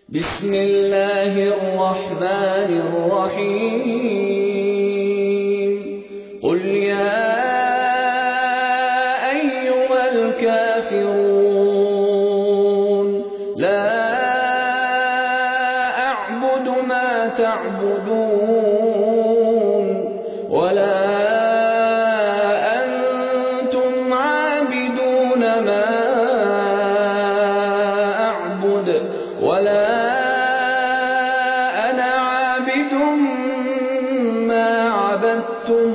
بسم الله الرحمن الرحيم قل يا أيها الكافرون لا أعبد ما تعبدون ولا أنتم عابدون ما أعبد ولا أنا عابد ما عبدتم